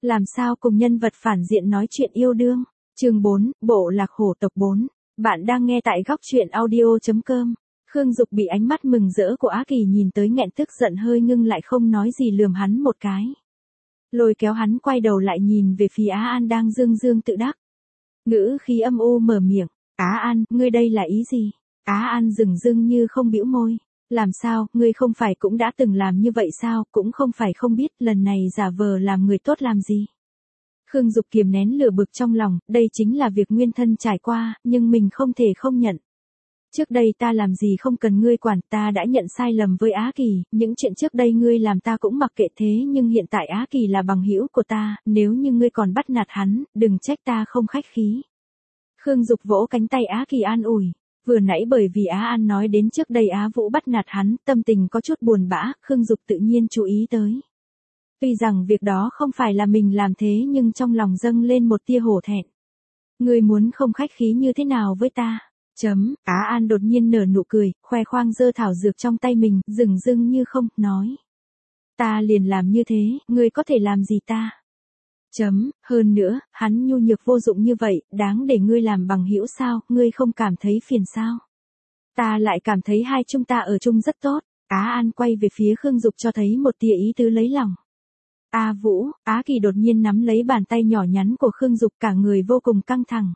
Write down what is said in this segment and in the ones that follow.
Làm sao cùng nhân vật phản diện nói chuyện yêu đương? Chương 4, Bộ lạc hổ tộc 4. Bạn đang nghe tại góc truyện audio.com. Khương Dục bị ánh mắt mừng rỡ của Á Kỳ nhìn tới nghẹn tức giận hơi ngưng lại không nói gì lườm hắn một cái. Lôi kéo hắn quay đầu lại nhìn về phía Á An đang dương dương tự đắc. Ngữ khí âm u mở miệng. Á An, ngươi đây là ý gì? Á An dửng dưng như không bĩu môi. Làm sao, ngươi không phải cũng đã từng làm như vậy sao, cũng không phải không biết, lần này giả vờ làm người tốt làm gì. Khương Dục kiềm nén lửa bực trong lòng, đây chính là việc nguyên thân trải qua, nhưng mình không thể không nhận. Trước đây ta làm gì không cần ngươi quản, ta đã nhận sai lầm với Á Kỳ, những chuyện trước đây ngươi làm ta cũng mặc kệ thế nhưng hiện tại Á Kỳ là bằng hữu của ta, nếu như ngươi còn bắt nạt hắn, đừng trách ta không khách khí. Khương Dục vỗ cánh tay Á Kỳ an ủi. Vừa nãy bởi vì Á An nói đến trước đây Á Vũ bắt nạt hắn, tâm tình có chút buồn bã, Khương Dục tự nhiên chú ý tới. Tuy rằng việc đó không phải là mình làm thế nhưng trong lòng dâng lên một tia hổ thẹn. Ngươi muốn không khách khí như thế nào với ta? Á An đột nhiên nở nụ cười, khoe khoang giơ thảo dược trong tay mình, dửng dưng như không, nói. Ta liền làm như thế, ngươi có thể làm gì ta? Hơn nữa, hắn nhu nhược vô dụng như vậy, đáng để ngươi làm bằng hữu sao, ngươi không cảm thấy phiền sao? Ta lại cảm thấy hai chúng ta ở chung rất tốt. Á An quay về phía Khương Dục cho thấy một tia ý tứ lấy lòng. A Vũ, Á Kỳ đột nhiên nắm lấy bàn tay nhỏ nhắn của Khương Dục, cả người vô cùng căng thẳng.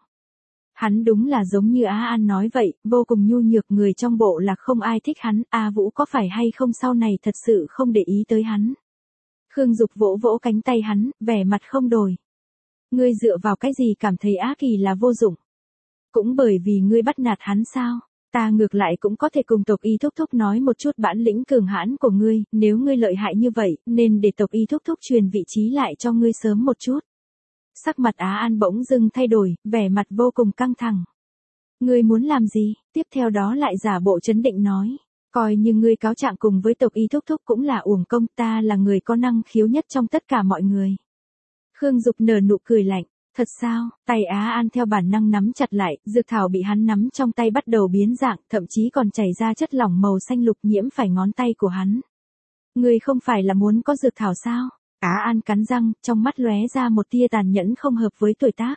Hắn đúng là giống như Á An nói vậy, vô cùng nhu nhược, người trong bộ là không ai thích hắn, A Vũ có phải hay không sau này thật sự không để ý tới hắn. Khương Dục vỗ vỗ cánh tay hắn, vẻ mặt không đổi. Ngươi dựa vào cái gì cảm thấy Á Kỳ là vô dụng? Cũng bởi vì ngươi bắt nạt hắn sao? Ta ngược lại cũng có thể cùng tộc Y thúc thúc nói một chút bản lĩnh cường hãn của ngươi, nếu ngươi lợi hại như vậy, nên để tộc Y thúc thúc truyền vị trí lại cho ngươi sớm một chút. Sắc mặt Á An bỗng dưng thay đổi, vẻ mặt vô cùng căng thẳng. Ngươi muốn làm gì? Tiếp theo đó lại giả bộ trấn định nói. Coi như ngươi cáo trạng cùng với tộc Y thúc thúc cũng là uổng công, ta là người có năng khiếu nhất trong tất cả mọi người. Khương Dục nở nụ cười lạnh. Thật sao? Tay Á An theo bản năng nắm chặt lại, dược thảo bị hắn nắm trong tay bắt đầu biến dạng, thậm chí còn chảy ra chất lỏng màu xanh lục nhiễm phải ngón tay của hắn. Ngươi không phải là muốn có dược thảo sao? Á An cắn răng, trong mắt lóe ra một tia tàn nhẫn không hợp với tuổi tác.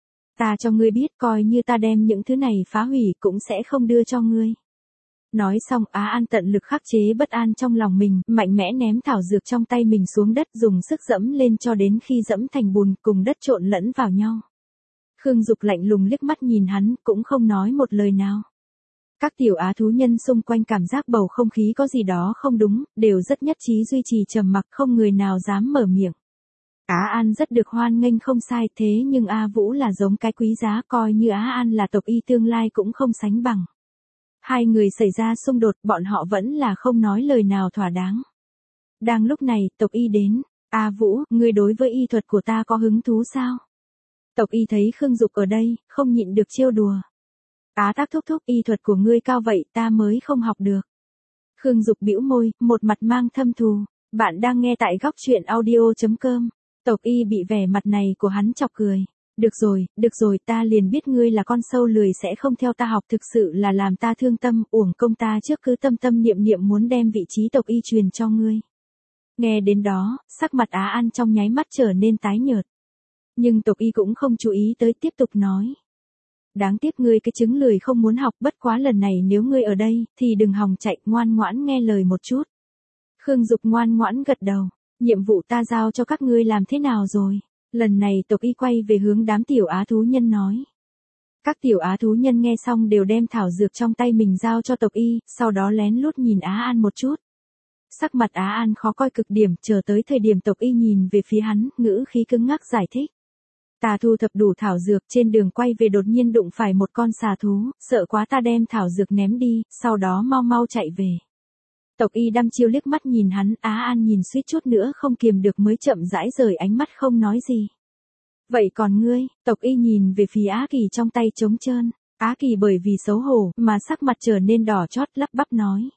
Ta cho ngươi biết, coi như ta đem những thứ này phá hủy cũng sẽ không đưa cho ngươi. Nói xong Á An tận lực khắc chế bất an trong lòng mình, mạnh mẽ ném thảo dược trong tay mình xuống đất, dùng sức dẫm lên cho đến khi dẫm thành bùn, cùng đất trộn lẫn vào nhau. Khương Dục lạnh lùng liếc mắt nhìn hắn, cũng không nói một lời nào. Các tiểu á thú nhân xung quanh cảm giác bầu không khí có gì đó không đúng, đều rất nhất trí duy trì trầm mặc, không người nào dám mở miệng. Á An rất được hoan nghênh không sai, thế nhưng A Vũ là giống cái quý giá, coi như Á An là tộc Y tương lai cũng không sánh bằng. Hai người xảy ra xung đột, bọn họ vẫn là không nói lời nào thỏa đáng. Đang lúc này, tộc Y đến. A Vũ, ngươi đối với y thuật của ta có hứng thú sao? Tộc Y thấy Khương Dục ở đây, không nhịn được trêu đùa. Á Tác thúc thúc, y thuật của ngươi cao vậy, ta mới không học được. Khương Dục bĩu môi, một mặt mang thâm thù. Bạn đang nghe tại góc truyện audio.com. Tộc Y bị vẻ mặt này của hắn chọc cười. Được rồi, ta liền biết ngươi là con sâu lười sẽ không theo ta học, thực sự là làm ta thương tâm, uổng công ta trước cứ tâm tâm niệm niệm muốn đem vị trí tộc Y truyền cho ngươi. Nghe đến đó, sắc mặt Á An trong nháy mắt trở nên tái nhợt. Nhưng tộc Y cũng không chú ý tới, tiếp tục nói. Đáng tiếc ngươi cái trứng lười không muốn học, bất quá lần này nếu ngươi ở đây, thì đừng hòng chạy, ngoan ngoãn nghe lời một chút. Khương Dục ngoan ngoãn gật đầu. Nhiệm vụ ta giao cho các ngươi làm thế nào rồi? Lần này tộc Y quay về hướng đám tiểu á thú nhân nói. Các tiểu á thú nhân nghe xong đều đem thảo dược trong tay mình giao cho tộc Y, sau đó lén lút nhìn Á An một chút. Sắc mặt Á An khó coi cực điểm, chờ tới thời điểm tộc Y nhìn về phía hắn, ngữ khí cứng ngắc giải thích. Ta thu thập đủ thảo dược, trên đường quay về đột nhiên đụng phải một con xà thú, sợ quá ta đem thảo dược ném đi, sau đó mau mau chạy về. Tộc Y đăm chiêu liếc mắt nhìn hắn, Á An nhìn suýt chút nữa không kiềm được mới chậm rãi rời ánh mắt không nói gì. Vậy còn ngươi? Tộc Y nhìn về phía Á Kỳ trong tay trống trơn. Á Kỳ bởi vì xấu hổ mà sắc mặt trở nên đỏ chót, lắp bắp nói.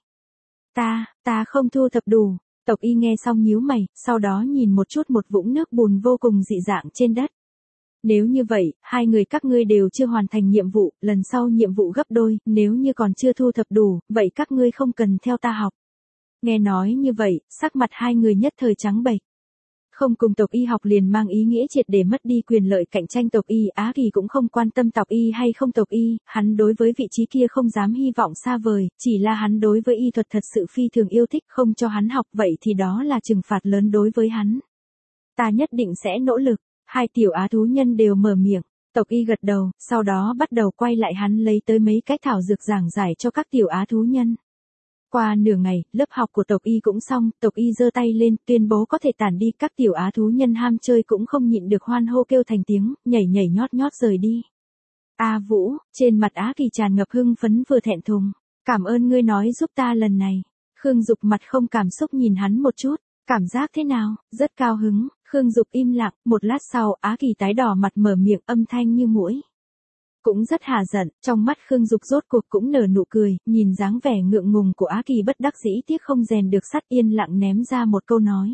Ta không thu thập đủ. Tộc Y nghe xong nhíu mày, sau đó nhìn một chút một vũng nước bùn vô cùng dị dạng trên đất. Nếu như vậy, hai người các ngươi đều chưa hoàn thành nhiệm vụ, lần sau nhiệm vụ gấp đôi, nếu như còn chưa thu thập đủ, vậy các ngươi không cần theo ta học. Nghe nói như vậy, sắc mặt hai người nhất thời trắng bệch. Không cùng tộc y học liền mang ý nghĩa triệt để mất đi quyền lợi cạnh tranh tộc y. Á Kỳ cũng không quan tâm tộc y hay không tộc y, hắn đối với vị trí kia không dám hy vọng xa vời, chỉ là hắn đối với y thuật thật sự phi thường yêu thích, không cho hắn học vậy thì đó là trừng phạt lớn đối với hắn. Ta nhất định sẽ nỗ lực. Hai tiểu á thú nhân đều mở miệng. Tộc y gật đầu, sau đó bắt đầu quay lại hắn lấy tới mấy cái thảo dược giảng giải cho các tiểu á thú nhân. Qua nửa ngày, lớp học của tộc y cũng xong, tộc y giơ tay lên, tuyên bố có thể tản đi, các tiểu á thú nhân ham chơi cũng không nhịn được hoan hô kêu thành tiếng, nhảy nhảy nhót nhót rời đi. A Vũ, trên mặt Á Kỳ tràn ngập hưng phấn vừa thẹn thùng, cảm ơn ngươi nói giúp ta lần này. Khương Dục mặt không cảm xúc nhìn hắn một chút, cảm giác thế nào, rất cao hứng. Khương Dục im lặng, một lát sau Á Kỳ tái đỏ mặt mở miệng âm thanh như muỗi. Cũng rất hà giận, trong mắt Khương Dục rốt cuộc cũng nở nụ cười, nhìn dáng vẻ ngượng ngùng của Á Kỳ bất đắc dĩ tiếc không rèn được sắt yên lặng ném ra một câu nói.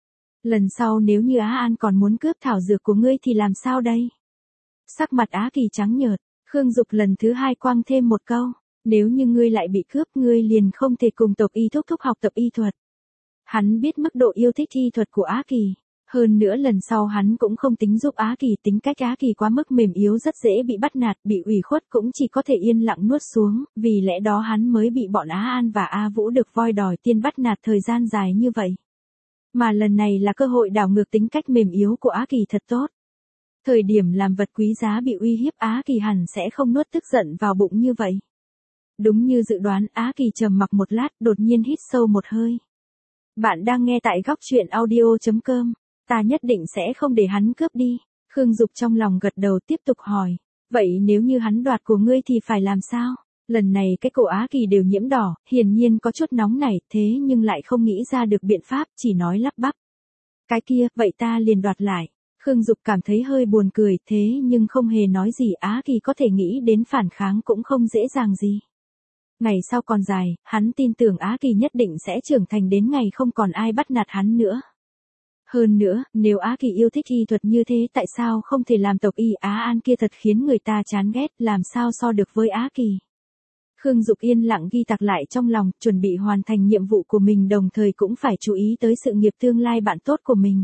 Lần sau nếu như Á An còn muốn cướp thảo dược của ngươi thì làm sao đây? Sắc mặt Á Kỳ trắng nhợt, Khương Dục lần thứ hai quăng thêm một câu, nếu như ngươi lại bị cướp ngươi liền không thể cùng tộc y thúc thúc học tập y thuật. Hắn biết mức độ yêu thích y thuật của Á Kỳ. Hơn nữa lần sau hắn cũng không tính giúp Á Kỳ, tính cách Á Kỳ quá mức mềm yếu rất dễ bị bắt nạt, bị ủy khuất cũng chỉ có thể yên lặng nuốt xuống, vì lẽ đó hắn mới bị bọn Á An và A Vũ được voi đòi tiên bắt nạt thời gian dài như vậy. Mà lần này là cơ hội đảo ngược tính cách mềm yếu của Á Kỳ thật tốt. Thời điểm làm vật quý giá bị uy hiếp Á Kỳ hẳn sẽ không nuốt tức giận vào bụng như vậy. Đúng như dự đoán, Á Kỳ trầm mặc một lát, đột nhiên hít sâu một hơi. Bạn đang nghe tại góc truyện audio.com. Ta nhất định sẽ không để hắn cướp đi. Khương Dục trong lòng gật đầu tiếp tục hỏi. Vậy nếu như hắn đoạt của ngươi thì phải làm sao? Lần này cái cổ Á Kỳ đều nhiễm đỏ, hiển nhiên có chút nóng nảy, thế nhưng lại không nghĩ ra được biện pháp, chỉ nói lắp bắp. Cái kia, vậy ta liền đoạt lại. Khương Dục cảm thấy hơi buồn cười, thế nhưng không hề nói gì. Á Kỳ có thể nghĩ đến phản kháng cũng không dễ dàng gì. Ngày sau còn dài, hắn tin tưởng Á Kỳ nhất định sẽ trưởng thành đến ngày không còn ai bắt nạt hắn nữa. Hơn nữa, nếu Á Kỳ yêu thích y thuật như thế tại sao không thể làm tộc y Á An kia thật khiến người ta chán ghét, làm sao so được với Á Kỳ. Khương Dục yên lặng ghi tạc lại trong lòng, chuẩn bị hoàn thành nhiệm vụ của mình đồng thời cũng phải chú ý tới sự nghiệp tương lai bạn tốt của mình.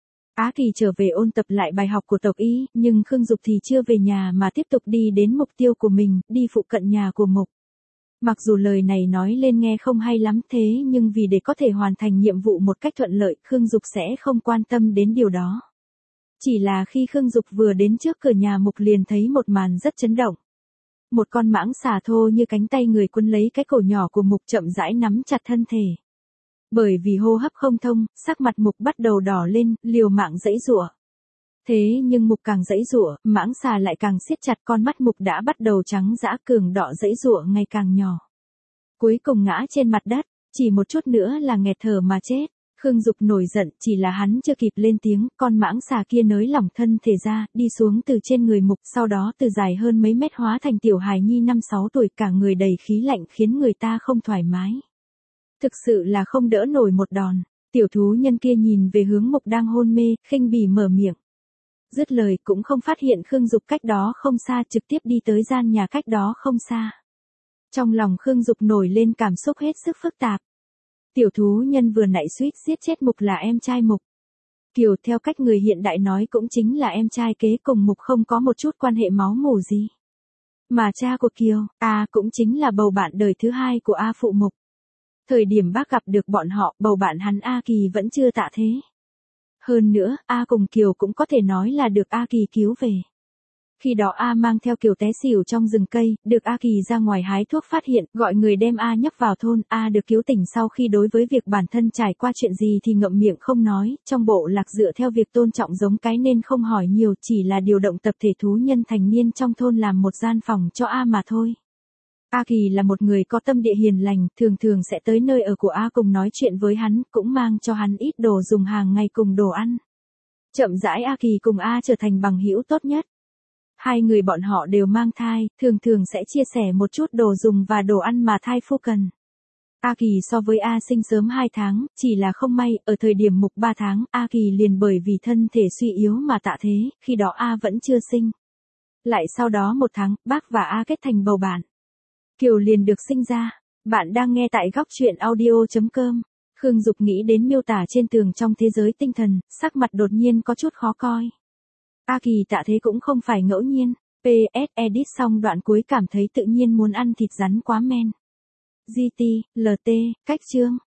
Á Kỳ trở về ôn tập lại bài học của tộc y, nhưng Khương Dục thì chưa về nhà mà tiếp tục đi đến mục tiêu của mình, đi phụ cận nhà của Mục. Mặc dù lời này nói lên nghe không hay lắm thế nhưng vì để có thể hoàn thành nhiệm vụ một cách thuận lợi, Khương Dục sẽ không quan tâm đến điều đó. Chỉ là khi Khương Dục vừa đến trước cửa nhà Mục liền thấy một màn rất chấn động. Một con mãng xà thô như cánh tay người quấn lấy cái cổ nhỏ của Mục chậm rãi nắm chặt thân thể. Bởi vì hô hấp không thông, sắc mặt Mục bắt đầu đỏ lên, liều mạng giãy giụa. Thế nhưng Mục càng giãy giụa, mãng xà lại càng siết chặt, con mắt Mục đã bắt đầu trắng dã, cường đỏ giãy giụa ngày càng nhỏ. Cuối cùng ngã trên mặt đất, chỉ một chút nữa là nghẹt thở mà chết. Khương Dục nổi giận, chỉ là hắn chưa kịp lên tiếng, con mãng xà kia nới lỏng thân thể ra, đi xuống từ trên người Mục, sau đó từ dài hơn mấy mét hóa thành tiểu hài nhi 5-6 tuổi, cả người đầy khí lạnh khiến người ta không thoải mái. Thực sự là không đỡ nổi một đòn. Tiểu thú nhân kia nhìn về hướng Mục đang hôn mê, khinh bỉ mở miệng. Dứt lời cũng không phát hiện Khương Dục cách đó không xa, trực tiếp đi tới gian nhà cách đó không xa. Trong lòng Khương Dục nổi lên cảm xúc hết sức phức tạp. Tiểu thú nhân vừa nãy suýt giết chết Mục là em trai Mục. Kiều theo cách người hiện đại nói cũng chính là em trai kế cùng Mục, không có một chút quan hệ máu mủ gì. Mà cha của Kiều, cũng chính là bầu bạn đời thứ hai của A phụ Mục. Thời điểm bác gặp được bọn họ, bầu bạn hắn A Kỳ vẫn chưa tạ thế. Hơn nữa, A cùng Kiều cũng có thể nói là được A Kỳ cứu về. Khi đó A mang theo Kiều té xỉu trong rừng cây, được A Kỳ ra ngoài hái thuốc phát hiện, gọi người đem A nhấc vào thôn, A được cứu tỉnh sau khi đối với việc bản thân trải qua chuyện gì thì ngậm miệng không nói, trong bộ lạc dựa theo việc tôn trọng giống cái nên không hỏi nhiều, chỉ là điều động tập thể thú nhân thành niên trong thôn làm một gian phòng cho A mà thôi. A Kỳ là một người có tâm địa hiền lành, thường thường sẽ tới nơi ở của A cùng nói chuyện với hắn, cũng mang cho hắn ít đồ dùng hàng ngày cùng đồ ăn. Chậm rãi A Kỳ cùng A trở thành bằng hữu tốt nhất. Hai người bọn họ đều mang thai, thường thường sẽ chia sẻ một chút đồ dùng và đồ ăn mà thai phụ cần. A Kỳ so với A sinh sớm 2 tháng, chỉ là không may, ở thời điểm Mục 3 tháng, A Kỳ liền bởi vì thân thể suy yếu mà tạ thế, khi đó A vẫn chưa sinh. Lại sau đó 1 tháng, bác và A kết thành bầu bạn. Kiều liền được sinh ra. Bạn đang nghe tại góc truyện audio.com. Khương Dục nghĩ đến miêu tả trên tường trong thế giới tinh thần, sắc mặt đột nhiên có chút khó coi. A Kỳ tạ thế cũng không phải ngẫu nhiên. PS edit xong đoạn cuối cảm thấy tự nhiên muốn ăn thịt rắn quá men. GT, LT, cách chương.